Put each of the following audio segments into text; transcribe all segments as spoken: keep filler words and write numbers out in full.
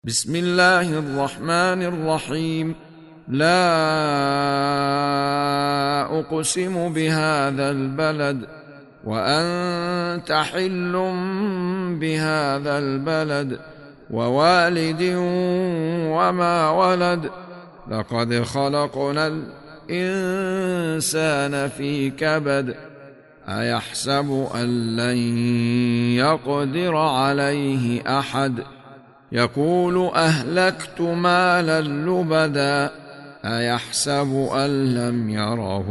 بسم الله الرحمن الرحيم. لا أقسم بهذا البلد وأنت حل بهذا البلد ووالد وما ولد. لقد خلقنا الإنسان في كبد. أيحسب أن لن يقدر عليه أحد. يقول أهلكت مالا لبدا. أيحسب أن لم يره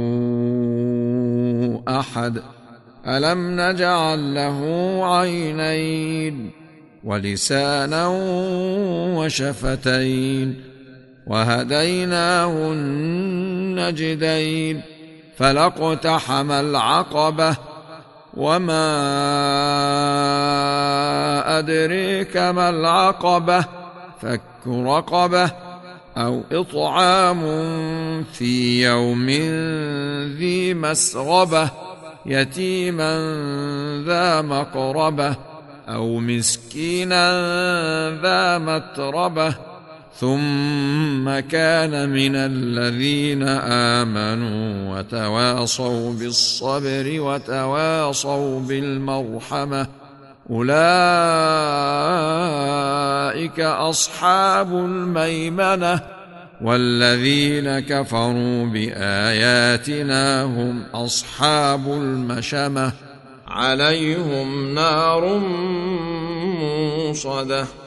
أحد. ألم نجعل له عينين ولسانا وشفتين وهديناه النجدين. فلاقتحم العقبة وما أدريك ما العقبة. فك رقبة أو إطعام في يوم ذي مسغبة يتيما ذا مقربة أو مسكينا ذا متربة ثم كان من الذين آمنوا وتواصوا بالصبر وتواصوا بالمرحمة. أولئك أصحاب الميمنة. والذين كفروا بآياتنا هم أصحاب المشأمة. عليهم نار موصدة.